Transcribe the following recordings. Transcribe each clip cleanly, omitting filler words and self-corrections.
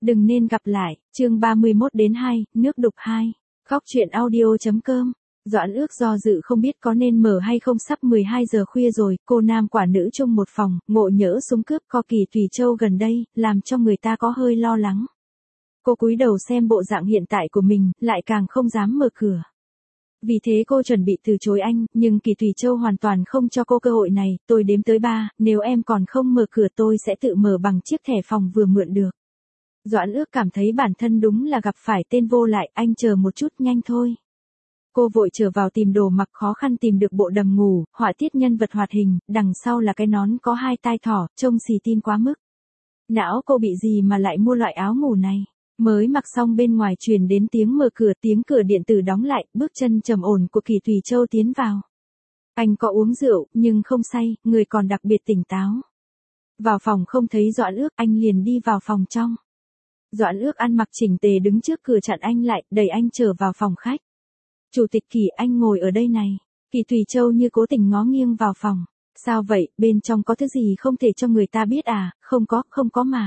Đừng nên gặp lại, chương 31-2, nước đục 2. Khóc chuyện audio.com. Doãn Ước do dự không biết có nên mở hay không, sắp 12 giờ khuya rồi, cô nam quả nữ chung một phòng, ngộ nhỡ súng cướp co Kỳ Thùy Châu gần đây, làm cho người ta có hơi lo lắng. Cô cúi đầu xem bộ dạng hiện tại của mình, lại càng không dám mở cửa. Vì thế cô chuẩn bị từ chối anh, nhưng Kỳ Thùy Châu hoàn toàn không cho cô cơ hội này. Tôi đếm tới 3, nếu em còn không mở cửa tôi sẽ tự mở bằng chiếc thẻ phòng vừa mượn được. Doãn Ước cảm thấy bản thân đúng là gặp phải tên vô lại, anh chờ một chút, nhanh thôi. Cô vội trở vào tìm đồ mặc, khó khăn tìm được bộ đầm ngủ, họa tiết nhân vật hoạt hình, đằng sau là cái nón có 2 tai thỏ, trông xì tin quá mức. Não cô bị gì mà lại mua loại áo ngủ này? Mới mặc xong bên ngoài truyền đến tiếng mở cửa, tiếng cửa điện tử đóng lại, bước chân trầm ổn của Kỳ Thùy Châu tiến vào. Anh có uống rượu, nhưng không say, người còn đặc biệt tỉnh táo. Vào phòng không thấy Doãn Ước, anh liền đi vào phòng trong. Doãn Ước ăn mặc chỉnh tề đứng trước cửa chặn anh lại, đẩy anh trở vào phòng khách. Chủ tịch Kỳ, anh ngồi ở đây này. Kỳ Thùy Châu như cố tình ngó nghiêng vào phòng. Sao vậy, bên trong có thứ gì không thể cho người ta biết à? Không có mà.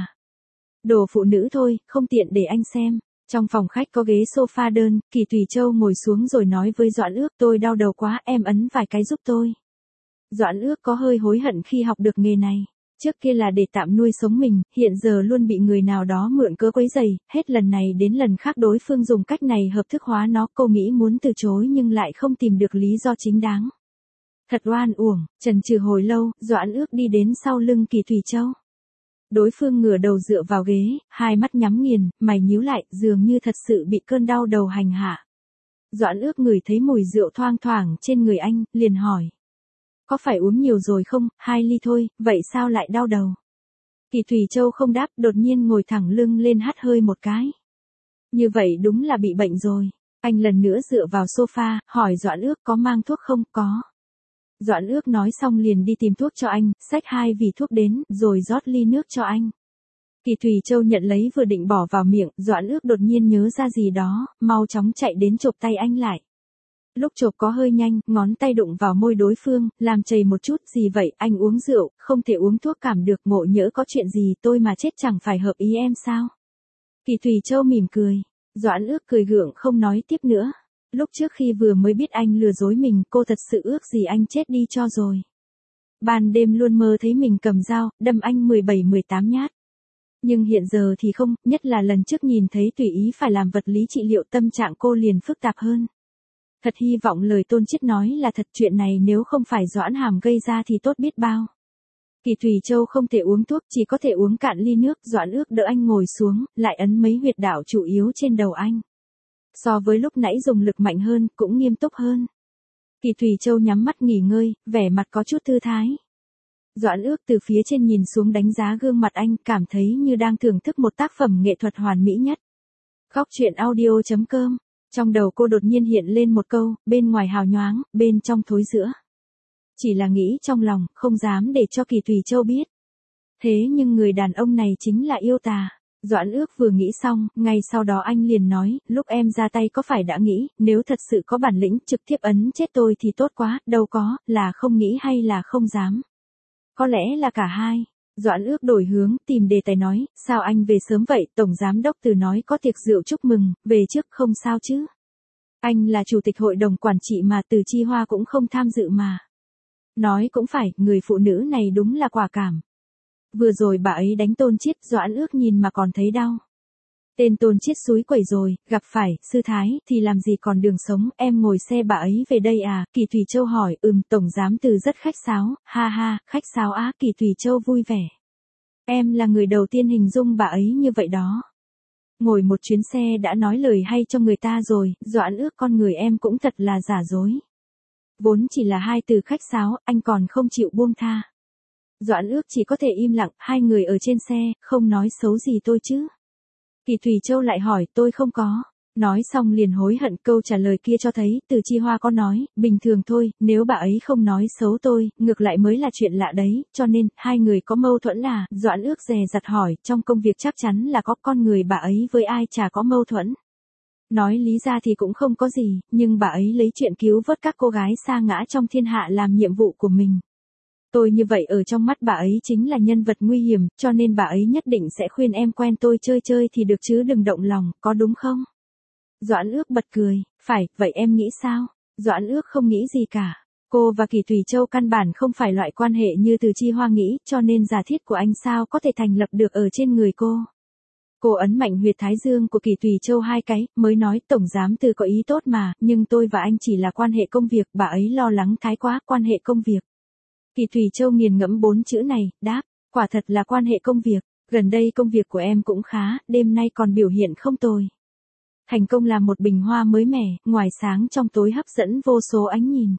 Đồ phụ nữ thôi, không tiện để anh xem. Trong phòng khách có ghế sofa đơn, Kỳ Thùy Châu ngồi xuống rồi nói với Doãn Ước, tôi đau đầu quá, em ấn vài cái giúp tôi. Doãn Ước có hơi hối hận khi học được nghề này. Trước kia là để tạm nuôi sống mình, hiện giờ luôn bị người nào đó mượn cớ quấy rầy, hết lần này đến lần khác đối phương dùng cách này hợp thức hóa nó, cô nghĩ muốn từ chối nhưng lại không tìm được lý do chính đáng. Thật oan uổng, chần chừ hồi lâu, Doãn Ước đi đến sau lưng Kỳ Thùy Châu. Đối phương ngửa đầu dựa vào ghế, hai mắt nhắm nghiền, mày nhíu lại, dường như thật sự bị cơn đau đầu hành hạ. Doãn Ước ngửi thấy mùi rượu thoang thoảng trên người anh, liền hỏi. Có phải uống nhiều rồi không, 2 ly thôi, vậy sao lại đau đầu? Kỳ Thùy Châu không đáp, đột nhiên ngồi thẳng lưng lên hắt hơi một cái. Như vậy đúng là bị bệnh rồi. Anh lần nữa dựa vào sofa, hỏi Doãn Ước có mang thuốc không? Có. Doãn Ước nói xong liền đi tìm thuốc cho anh, xách 2 vỉ thuốc đến, rồi rót ly nước cho anh. Kỳ Thùy Châu nhận lấy vừa định bỏ vào miệng, Doãn Ước đột nhiên nhớ ra gì đó, mau chóng chạy đến chộp tay anh lại. Lúc chộp có hơi nhanh, ngón tay đụng vào môi đối phương, làm chảy một chút, gì vậy, anh uống rượu, không thể uống thuốc cảm được, ngộ nhỡ có chuyện gì tôi mà chết chẳng phải hợp ý em sao? Kỳ Thùy Châu mỉm cười, Doãn Ước cười gượng không nói tiếp nữa. Lúc trước khi vừa mới biết anh lừa dối mình, cô thật sự ước gì anh chết đi cho rồi. Ban đêm luôn mơ thấy mình cầm dao, đâm anh 17-18 nhát. Nhưng hiện giờ thì không, nhất là lần trước nhìn thấy tùy ý phải làm vật lý trị liệu, tâm trạng cô liền phức tạp hơn. Thật hy vọng lời Tôn Chiết nói là thật, chuyện này nếu không phải Doãn Hàm gây ra thì tốt biết bao. Kỳ Thùy Châu không thể uống thuốc, chỉ có thể uống cạn ly nước. Doãn Ước đỡ anh ngồi xuống, lại ấn mấy huyệt đạo chủ yếu trên đầu anh. So với lúc nãy dùng lực mạnh hơn, cũng nghiêm túc hơn. Kỳ Thùy Châu nhắm mắt nghỉ ngơi, vẻ mặt có chút thư thái. Doãn Ước từ phía trên nhìn xuống đánh giá gương mặt anh, cảm thấy như đang thưởng thức một tác phẩm nghệ thuật hoàn mỹ nhất. Khóc chuyện audio.com. Trong đầu cô đột nhiên hiện lên một câu, bên ngoài hào nhoáng, bên trong thối rữa. Chỉ là nghĩ trong lòng, không dám để cho Kỳ Thùy Châu biết. Thế nhưng người đàn ông này chính là yêu tà. Doãn Ước vừa nghĩ xong, ngay sau đó anh liền nói, lúc em ra tay có phải đã nghĩ, nếu thật sự có bản lĩnh trực tiếp ấn chết tôi thì tốt quá, đâu có, là không nghĩ hay là không dám. Có lẽ là cả hai. Doãn Ước đổi hướng, tìm đề tài nói, sao anh về sớm vậy, Tổng Giám Đốc Từ nói có tiệc rượu chúc mừng, về trước không sao chứ. Anh là chủ tịch hội đồng quản trị mà, Từ Chi Hoa cũng không tham dự mà. Nói cũng phải, người phụ nữ này đúng là quả cảm. Vừa rồi bà ấy đánh Tôn Chiết, Doãn Ước nhìn mà còn thấy đau. Tên Tôn Chiết xúi quẩy rồi, gặp phải, sư thái, thì làm gì còn đường sống, em ngồi xe bà ấy về đây à? Kỳ Thùy Châu hỏi, Tổng Giám Từ rất khách sáo, ha ha, khách sáo á? Kỳ Thùy Châu vui vẻ. Em là người đầu tiên hình dung bà ấy như vậy đó. Ngồi một chuyến xe đã nói lời hay cho người ta rồi, Doãn Ước con người em cũng thật là giả dối. Vốn chỉ là 2 từ khách sáo, anh còn không chịu buông tha. Doãn Ước chỉ có thể im lặng, 2 người ở trên xe, không nói xấu gì tôi chứ. Kỳ Thùy Châu lại hỏi, tôi không có. Nói xong liền hối hận, câu trả lời kia cho thấy, Từ Chi Hoa có nói, bình thường thôi, nếu bà ấy không nói xấu tôi, ngược lại mới là chuyện lạ đấy, cho nên, 2 người có mâu thuẫn à? Doãn Ước dè dặt hỏi, trong công việc chắc chắn là có, con người bà ấy với ai chả có mâu thuẫn. Nói lý ra thì cũng không có gì, nhưng bà ấy lấy chuyện cứu vớt các cô gái sa ngã trong thiên hạ làm nhiệm vụ của mình. Tôi như vậy ở trong mắt bà ấy chính là nhân vật nguy hiểm, cho nên bà ấy nhất định sẽ khuyên em quen tôi chơi chơi thì được chứ đừng động lòng, có đúng không? Doãn Ước bật cười, phải, vậy em nghĩ sao? Doãn Ước không nghĩ gì cả. Cô và Kỳ Thủy Châu căn bản không phải loại quan hệ như Từ Chi Hoa nghĩ, cho nên giả thiết của anh sao có thể thành lập được ở trên người cô. Cô ấn mạnh huyệt thái dương của Kỳ Thủy Châu 2 cái, mới nói Tổng Giám Từ có ý tốt mà, nhưng tôi và anh chỉ là quan hệ công việc, bà ấy lo lắng thái quá, quan hệ công việc. Kỳ Thủy Châu nghiền ngẫm 4 chữ này, đáp, quả thật là quan hệ công việc, gần đây công việc của em cũng khá, đêm nay còn biểu hiện không tồi. Thành công là một bình hoa mới mẻ, ngoài sáng trong tối hấp dẫn vô số ánh nhìn.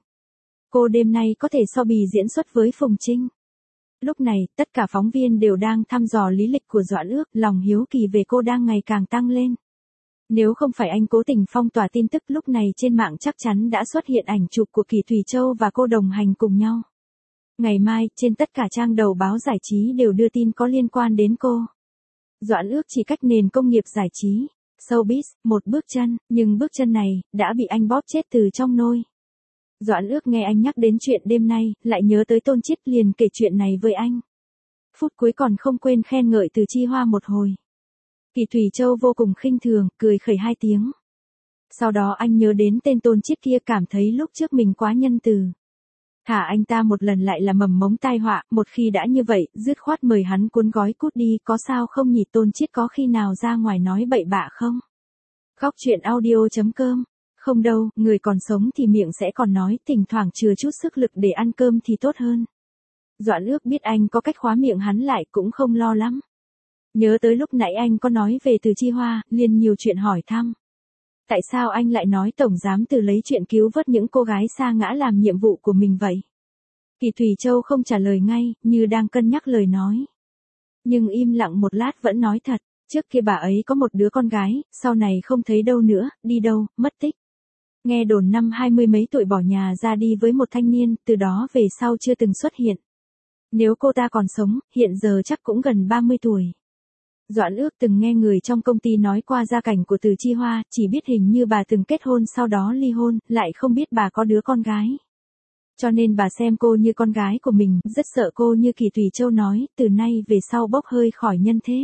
Cô đêm nay có thể so bì diễn xuất với Phùng Trinh. Lúc này, tất cả phóng viên đều đang thăm dò lý lịch của Doãn Ước, lòng hiếu kỳ về cô đang ngày càng tăng lên. Nếu không phải anh cố tình phong tỏa tin tức lúc này trên mạng chắc chắn đã xuất hiện ảnh chụp của Kỳ Thủy Châu và cô đồng hành cùng nhau. Ngày mai, trên tất cả trang đầu báo giải trí đều đưa tin có liên quan đến cô. Doãn Ước chỉ cách nền công nghiệp giải trí, showbiz, một bước chân, nhưng bước chân này, đã bị anh bóp chết từ trong nôi. Doãn Ước nghe anh nhắc đến chuyện đêm nay, lại nhớ tới Tôn Chiết liền kể chuyện này với anh. Phút cuối còn không quên khen ngợi Từ Chi Hoa một hồi. Kỳ Thủy Châu vô cùng khinh thường, cười khẩy 2 tiếng. Sau đó anh nhớ đến tên Tôn Chiết kia cảm thấy lúc trước mình quá nhân từ. Thả anh ta một lần lại là mầm mống tai họa, một khi đã như vậy, dứt khoát mời hắn cuốn gói cút đi, có sao không nhỉ? Tôn Chiết có khi nào ra ngoài nói bậy bạ không? Khóc chuyện audio.com. Không đâu, người còn sống thì miệng sẽ còn nói, thỉnh thoảng chừa chút sức lực để ăn cơm thì tốt hơn. Doãn Ước biết anh có cách khóa miệng hắn lại cũng không lo lắm. Nhớ tới lúc nãy anh có nói về Từ Chi Hoa, liền nhiều chuyện hỏi thăm. Tại sao anh lại nói Tổng Giám Từ lấy chuyện cứu vớt những cô gái sa ngã làm nhiệm vụ của mình vậy? Kỳ Thủy Châu không trả lời ngay, như đang cân nhắc lời nói. Nhưng im lặng một lát vẫn nói thật, trước kia bà ấy có một đứa con gái, sau này không thấy đâu nữa, đi đâu, mất tích. Nghe đồn năm 20 mấy tuổi bỏ nhà ra đi với một thanh niên, từ đó về sau chưa từng xuất hiện. Nếu cô ta còn sống, hiện giờ chắc cũng gần 30 tuổi. Doãn Ước từng nghe người trong công ty nói qua gia cảnh của Từ Chi Hoa, chỉ biết hình như bà từng kết hôn sau đó ly hôn, lại không biết bà có đứa con gái. Cho nên bà xem cô như con gái của mình, rất sợ cô như Kỳ Thủy Châu nói, từ nay về sau bốc hơi khỏi nhân thế.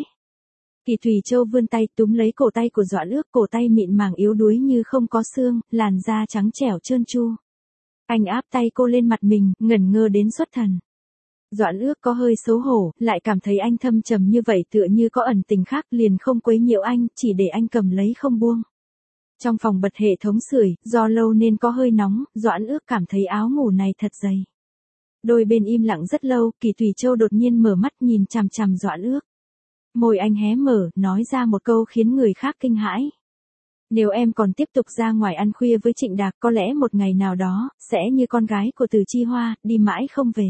Kỳ Thủy Châu vươn tay túm lấy cổ tay của Doãn Ước, cổ tay mịn màng yếu đuối như không có xương, làn da trắng trẻo trơn tru. Anh áp tay cô lên mặt mình, ngẩn ngơ đến xuất thần. Doãn Ước có hơi xấu hổ, lại cảm thấy anh thâm trầm như vậy tựa như có ẩn tình khác, liền không quấy nhiễu anh, chỉ để anh cầm lấy không buông. Trong phòng bật hệ thống sưởi, do lâu nên có hơi nóng, Doãn Ước cảm thấy áo ngủ này thật dày. Đôi bên im lặng rất lâu, Kỳ Thủy Châu đột nhiên mở mắt nhìn chằm chằm Doãn Ước. Môi anh hé mở, nói ra một câu khiến người khác kinh hãi. Nếu em còn tiếp tục ra ngoài ăn khuya với Trịnh Đạc, có lẽ một ngày nào đó, sẽ như con gái của Từ Chi Hoa, đi mãi không về.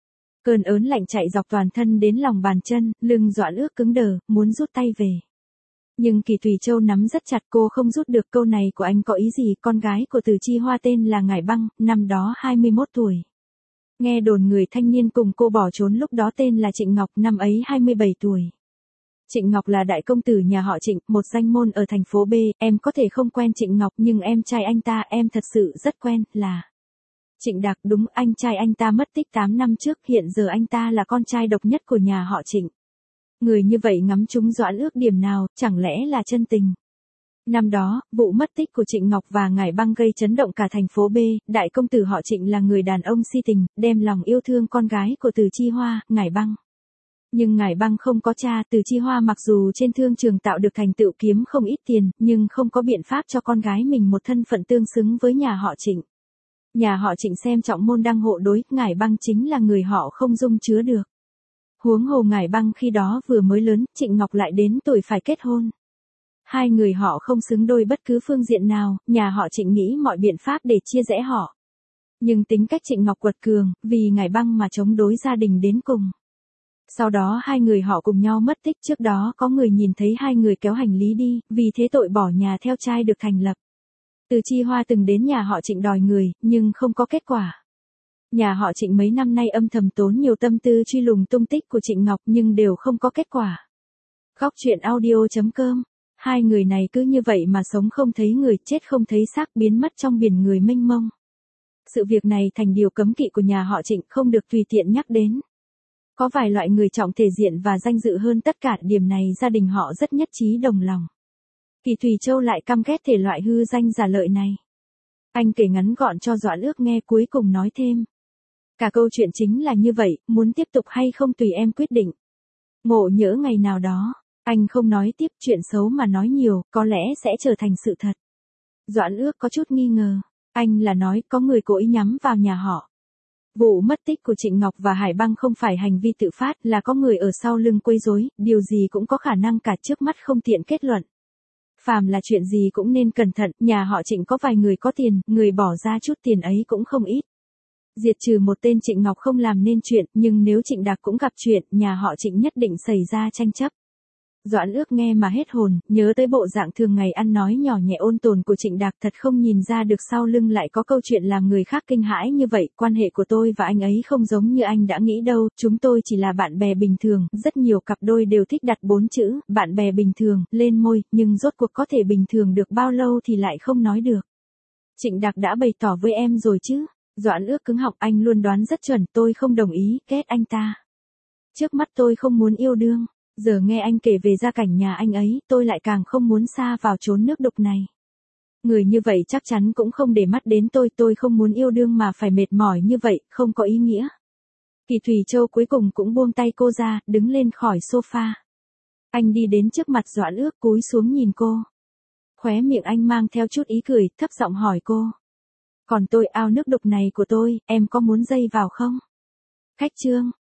Cơn ớn lạnh chạy dọc toàn thân đến lòng bàn chân, lưng Doãn Ước cứng đờ, muốn rút tay về. Nhưng Kỳ Thủy Châu nắm rất chặt, cô không rút được. Câu này của anh có ý gì? Con gái của Từ Chi Hoa tên là Ngải Băng, năm đó 21 tuổi. Nghe đồn người thanh niên cùng cô bỏ trốn lúc đó tên là Trịnh Ngọc, năm ấy 27 tuổi. Trịnh Ngọc là đại công tử nhà họ Trịnh, một danh môn ở thành phố B, em có thể không quen Trịnh Ngọc nhưng em trai anh ta em thật sự rất quen, là Trịnh Đạc. Đúng, anh trai anh ta mất tích 8 năm trước, hiện giờ anh ta là con trai độc nhất của nhà họ Trịnh. Người như vậy ngắm trúng Doãn Ước điểm nào, chẳng lẽ là chân tình? Năm đó, vụ mất tích của Trịnh Ngọc và Ngải Băng gây chấn động cả thành phố B, đại công tử họ Trịnh là người đàn ông si tình, đem lòng yêu thương con gái của Từ Chi Hoa, Ngải Băng. Nhưng Ngải Băng không có cha, Từ Chi Hoa mặc dù trên thương trường tạo được thành tựu kiếm không ít tiền, nhưng không có biện pháp cho con gái mình một thân phận tương xứng với nhà họ Trịnh. Nhà họ Trịnh xem trọng môn đăng hộ đối, Ngải Băng chính là người họ không dung chứa được. Huống hồ Ngải Băng khi đó vừa mới lớn, Trịnh Ngọc lại đến tuổi phải kết hôn. Hai người họ không xứng đôi bất cứ phương diện nào, nhà họ Trịnh nghĩ mọi biện pháp để chia rẽ họ. Nhưng tính cách Trịnh Ngọc quật cường, vì Ngải Băng mà chống đối gia đình đến cùng. Sau đó hai người họ cùng nhau mất tích, trước đó có người nhìn thấy hai người kéo hành lý đi, vì thế tội bỏ nhà theo trai được thành lập. Từ Chi Hoa từng đến nhà họ Trịnh đòi người, nhưng không có kết quả. Nhà họ Trịnh mấy năm nay âm thầm tốn nhiều tâm tư truy lùng tung tích của Trịnh Ngọc nhưng đều không có kết quả. Khóc chuyện audio.com. Hai người này cứ như vậy mà sống không thấy người, chết không thấy xác, biến mất trong biển người mênh mông. Sự việc này thành điều cấm kỵ của nhà họ Trịnh, không được tùy tiện nhắc đến. Có vài loại người trọng thể diện và danh dự hơn tất cả, điểm này gia đình họ rất nhất trí đồng lòng. Kỳ Thùy Châu lại căm ghét thể loại hư danh giả lợi này. Anh kể ngắn gọn cho Doãn Ước nghe, cuối cùng nói thêm. Cả câu chuyện chính là như vậy, muốn tiếp tục hay không tùy em quyết định. Ngộ nhỡ ngày nào đó, anh không nói tiếp, chuyện xấu mà nói nhiều, có lẽ sẽ trở thành sự thật. Doãn Ước có chút nghi ngờ. Anh là nói có người cố ý nhắm vào nhà họ. Vụ mất tích của Trịnh Ngọc và Hải Băng không phải hành vi tự phát, là có người ở sau lưng quấy rối, điều gì cũng có khả năng, cả trước mắt không tiện kết luận. Phàm là chuyện gì cũng nên cẩn thận, nhà họ Trịnh có vài người có tiền, người bỏ ra chút tiền ấy cũng không ít. Diệt trừ một tên Trịnh Ngọc không làm nên chuyện, nhưng nếu Trịnh Đạc cũng gặp chuyện, nhà họ Trịnh nhất định xảy ra tranh chấp. Doãn Ước nghe mà hết hồn, nhớ tới bộ dạng thường ngày ăn nói nhỏ nhẹ ôn tồn của Trịnh Đạc, thật không nhìn ra được sau lưng lại có câu chuyện làm người khác kinh hãi như vậy. Quan hệ của tôi và anh ấy không giống như anh đã nghĩ đâu, chúng tôi chỉ là bạn bè bình thường. Rất nhiều cặp đôi đều thích đặt 4 chữ, bạn bè bình thường, lên môi, nhưng rốt cuộc có thể bình thường được bao lâu thì lại không nói được. Trịnh Đạc đã bày tỏ với em rồi chứ? Doãn Ước cứng họng, anh luôn đoán rất chuẩn, tôi không đồng ý, ghét anh ta. Trước mắt tôi không muốn yêu đương. Giờ nghe anh kể về gia cảnh nhà anh ấy, tôi lại càng không muốn sa vào chốn nước đục này. Người như vậy chắc chắn cũng không để mắt đến tôi không muốn yêu đương mà phải mệt mỏi như vậy, không có ý nghĩa. Kỳ Thùy Châu cuối cùng cũng buông tay cô ra, đứng lên khỏi sofa. Anh đi đến trước mặt Doãn Ước, cúi xuống nhìn cô. Khóe miệng anh mang theo chút ý cười, thấp giọng hỏi cô. Còn tôi, ao nước đục này của tôi, em có muốn dây vào không? Khách trương.